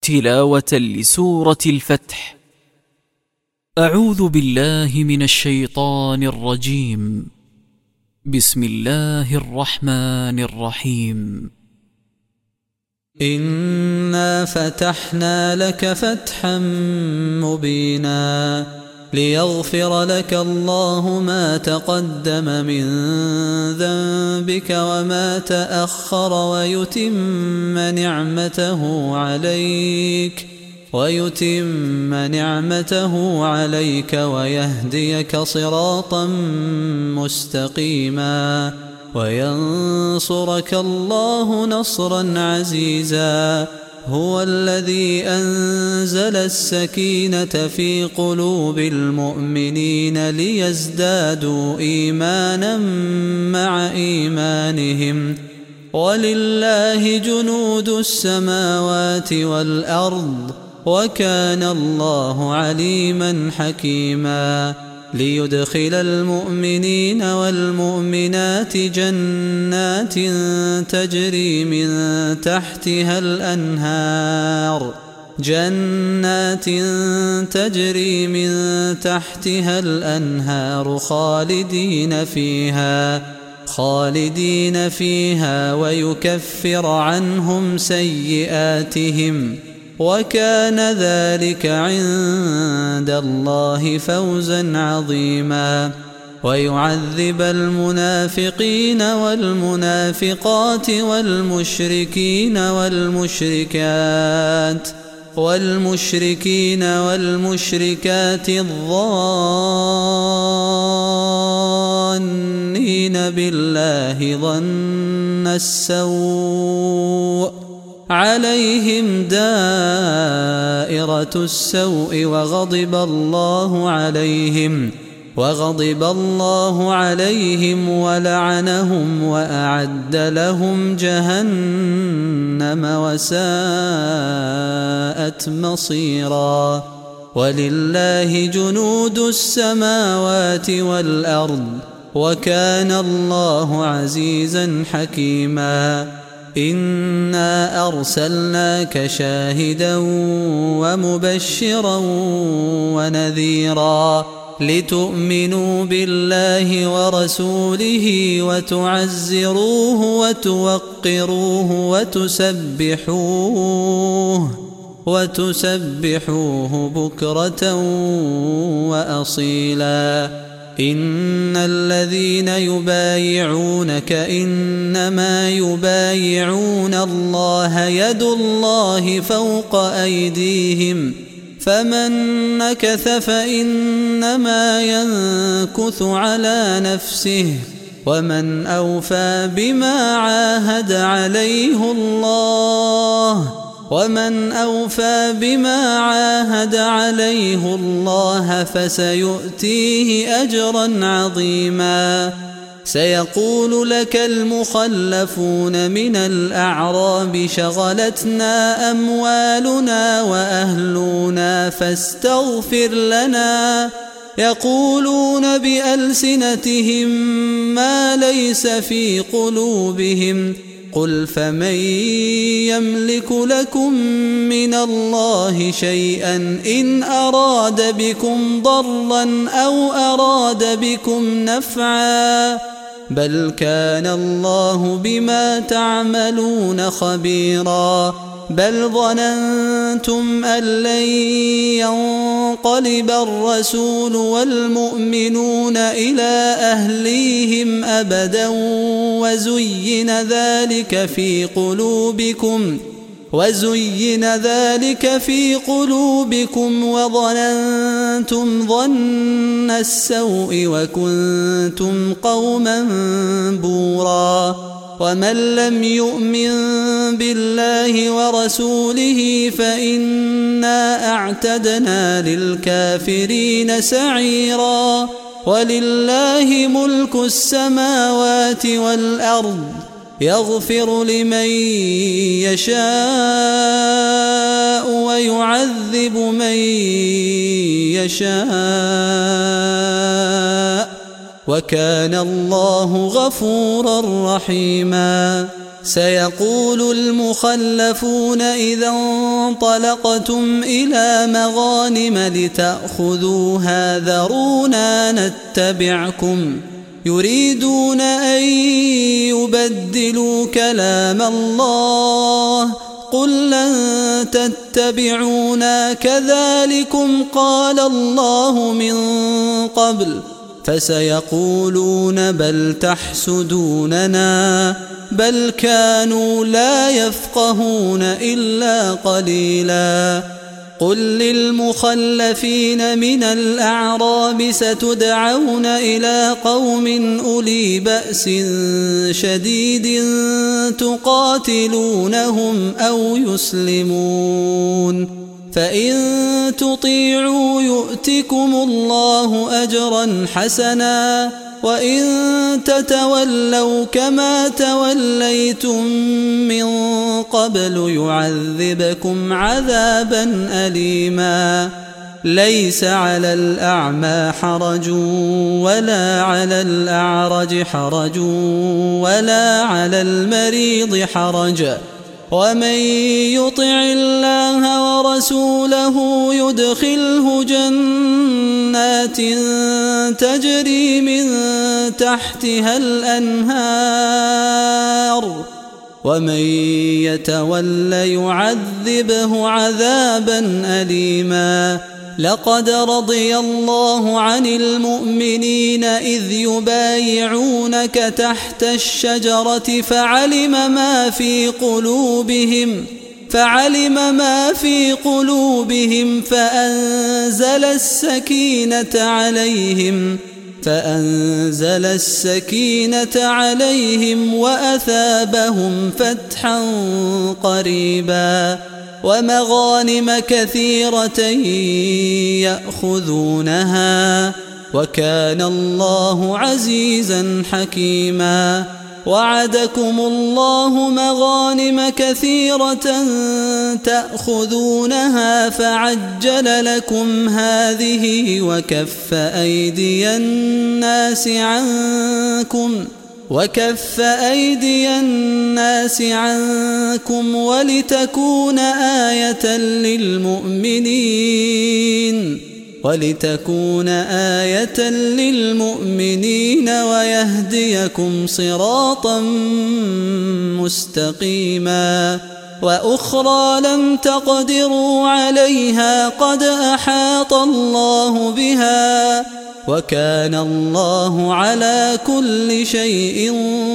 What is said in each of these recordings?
تلاوة لسورة الفتح. أعوذ بالله من الشيطان الرجيم. بسم الله الرحمن الرحيم. إنا فتحنا لك فتحا مبينا ليغفر لك الله ما تقدم من ذنبك وما تأخر ويتم نعمته عليك ويهديك صراطا مستقيما وينصرك الله نصرا عزيزا. هو الذي أنزل السكينة في قلوب المؤمنين ليزدادوا إيمانا مع إيمانهم ولله جنود السماوات والأرض وكان الله عليما حكيما. ليدخل المؤمنين والمؤمنات جنات تجري من تحتها الأنهار خالدين فيها ويكفر عنهم سيئاتهم وكان ذلك عند الله فوزا عظيما. ويعذب المنافقين والمنافقات والمشركات الظانين بالله ظن السوء عليهم دائرة السوء وغضب الله عليهم ولعنهم وأعد لهم جهنم وساءت مصيرا. ولله جنود السماوات والأرض وكان الله عزيزا حكيما. إنا أرسلناك شاهدا ومبشرا ونذيرا لتؤمنوا بالله ورسوله وتعزروه وتوقروه وتسبحوه بكرة وأصيلا. إن الذين يبايعونك إنما يبايعون الله يد الله فوق أيديهم فمن نكث فإنما ينكث على نفسه ومن أوفى بما عاهد عليه الله فسيؤتيه أجرا عظيما. سيقول لك المخلفون من الأعراب شغلتنا أموالنا وأهلنا فاستغفر لنا يقولون بألسنتهم ما ليس في قلوبهم قل فمن يملك لكم من الله شيئا إن أراد بكم ضرا أو أراد بكم نفعا بل كان الله بما تعملون خبيرا. بل ظننتم أن لن ينقلب الرسول والمؤمنون إلى أهليهم أبدا وزين ذلك في قلوبكم وظننتم ظن السوء وكنتم قوما بورا. ومن لم يؤمن بالله ورسوله فإنا أعتدنا للكافرين سعيرا. ولله ملك السماوات والأرض يغفر لمن يشاء ويعذب من يشاء وكان الله غفورا رحيما. سيقول المخلفون إذا انطلقتم إلى مغانم لتأخذوها ذرونا نتبعكم يريدون أن يبدلوا كلام الله قل لن تتبعونا كذلكم قال الله من قبل فسيقولون بل تحسدوننا بل كانوا لا يفقهون إلا قليلا قل للمخلفين من الأعراب ستدعون إلى قوم أولي بأس شديد تقاتلونهم أو يسلمون فإن تطيعوا يؤتكم الله أجرا حسنا وإن تتولوا كما توليتم من قبل يعذبكم عذابا أليما ليس على الأعمى حرج ولا على الأعرج حرج ولا على المريض حرج ومن يطع الله ورسوله يدخله جنات تجري من تحتها الأنهار ومن يتول يعذبه عذابا أليما لقد رضي الله عن المؤمنين إذ يبايعونك تحت الشجرة فعلم ما في قلوبهم فأنزل السكينة عليهم وأثابهم فتحا قريبا ومغانم كثيرة يأخذونها وكان الله عزيزا حكيما وعدكم الله مغانم كثيرة تأخذونها فعجل لكم هذه وكف أيدي الناس عنكم ولتكون آية للمؤمنين ويهديكم صراطا مستقيما وأخرى لم تقدروا عليها قد أحاط الله بها وكان الله على كل شيء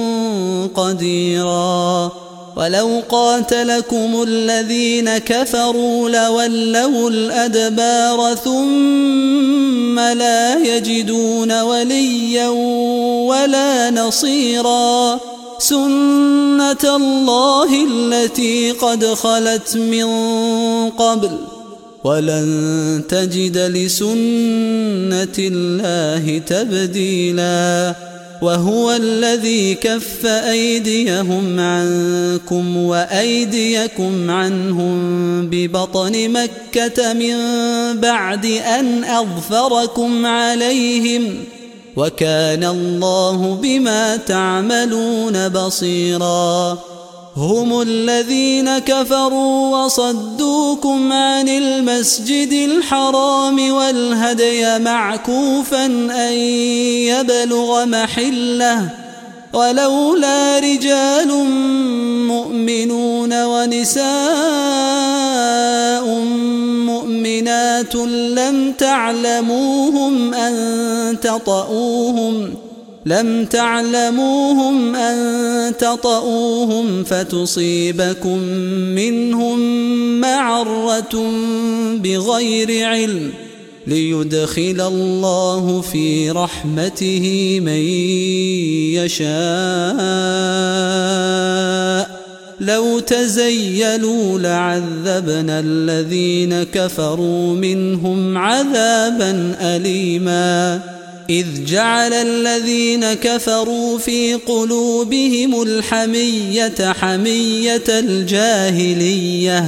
قديرا ولو قاتلكم الذين كفروا لولوا الأدبار ثم لا يجدون وليا ولا نصيرا سنة الله التي قد خلت من قبل ولن تجد لسنة الله تبديلا وهو الذي كف أيديهم عنكم وأيديكم عنهم ببطن مكة من بعد أن أظفركم عليهم وكان الله بما تعملون بصيرا هم الذين كفروا وصدوكم عن المسجد الحرام والهدي معكوفا أن يبلغ محله ولولا رجال مؤمنون ونساء مؤمنات لم تعلموهم أن تطؤوهم فتصيبكم منهم معرة بغير علم ليدخل الله في رحمته من يشاء لو تزيلوا لعذبنا الذين كفروا منهم عذابا أليما إذ جعل الذين كفروا في قلوبهم الحمية حمية الجاهلية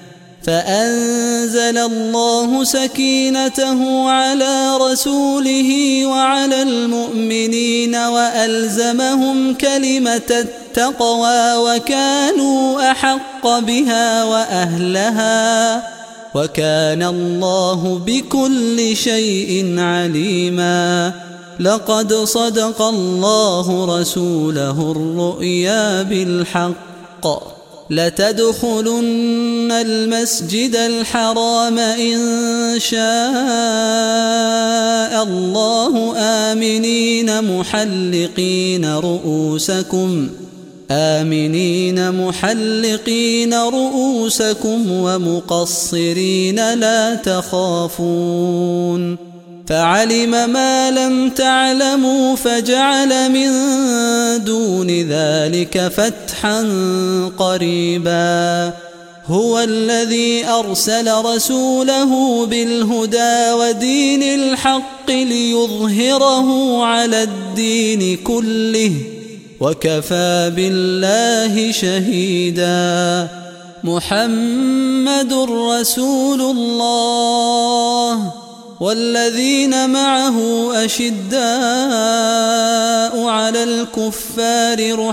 فأنزل الله سكينته على رسوله وعلى المؤمنين وألزمهم كلمة التقوى وكانوا أحق بها وأهلها وكان الله بكل شيء عليما. لقد صدق الله رسوله الرؤيا بالحق لتدخلن المسجد الحرام إن شاء الله آمنين محلقين رؤوسكم ومقصرين لا تخافون. فعلم ما لم تعلموا فجعل من دون ذلك فتحا قريبا. هو الذي أرسل رسوله بالهدى ودين الحق ليظهره على الدين كله وكفى بالله شهيدا. محمد رسول الله والذين معه أشداء على الكفار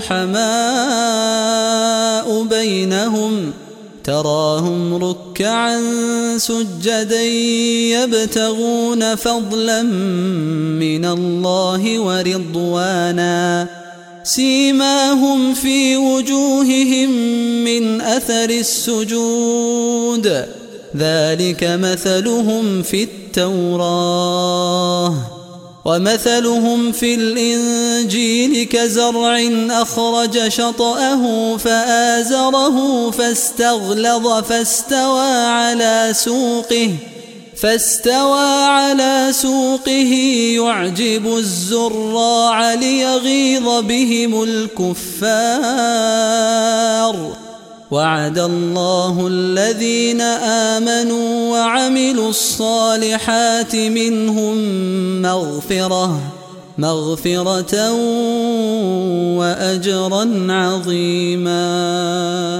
رحماء بينهم تراهم ركعا سجدا يبتغون فضلا من الله ورضوانا سيماهم في وجوههم من أثر السجود ذلك مثلهم في التوراة ومثلهم في الإنجيل كزرع أخرج شطأه فآزره فاستغلظ فاستوى على سوقه يعجب الزراع ليغيظ بهم الكفار. وعد الله الذين آمنوا وعملوا الصالحات منهم مغفرة وأجرا عظيما.